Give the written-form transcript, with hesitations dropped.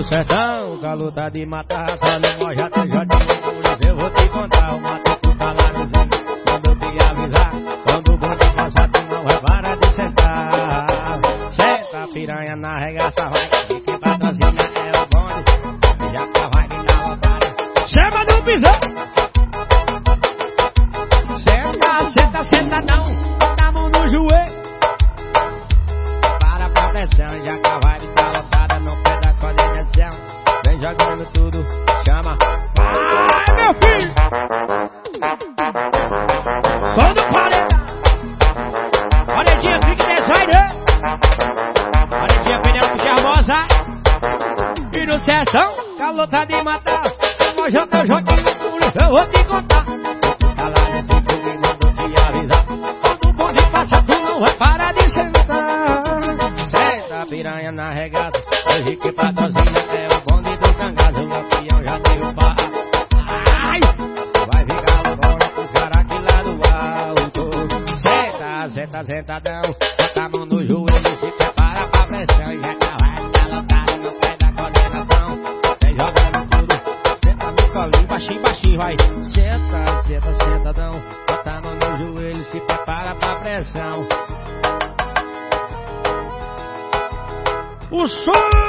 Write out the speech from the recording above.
no sertão, com a luta de matar, só no Moja tem Jordão. Eu vou te contar, o mato tá lá no zinho. Quando te avisar, quando o bonde passar, tu não vai parar de sentar. Senta piranha na regaça, vai, que patrocina é o bonde. Já tá vai que tá lotada. Chama no pisão. Senta, senta, senta não, bota a mão no joelho. Para pra pressão, já que a vibe tá lotada, não perde a coordenação. Vem jogando tudo, chama. Vai, meu filho! Som do paredão. Paredinha, fique designer. Paredinha, pneu charmosa. E no sertão, calota de matar. Hoje eu joguinho, eu vou te contar. Tá lá no tipo e mando te avisar. Quando o bonde passa, tu não vai parar de sentar. Senta piranha na regaça, hoje que patrocina é o bonde do cangaço. O peão já derruba. Ai! Vai ficar loucona com os caras aqui lá do alto. Senta, senta, sentadão, bota a mão no joelho, se prepara pra pressão. E já tá vai, tá lotado, não perde a coordenação. Vem jogando tudo, senta no colinho, baixinho, baixinho, vai. Senta, senta, sentadão, bota a mão no joelho, se prepara pra pressão. O som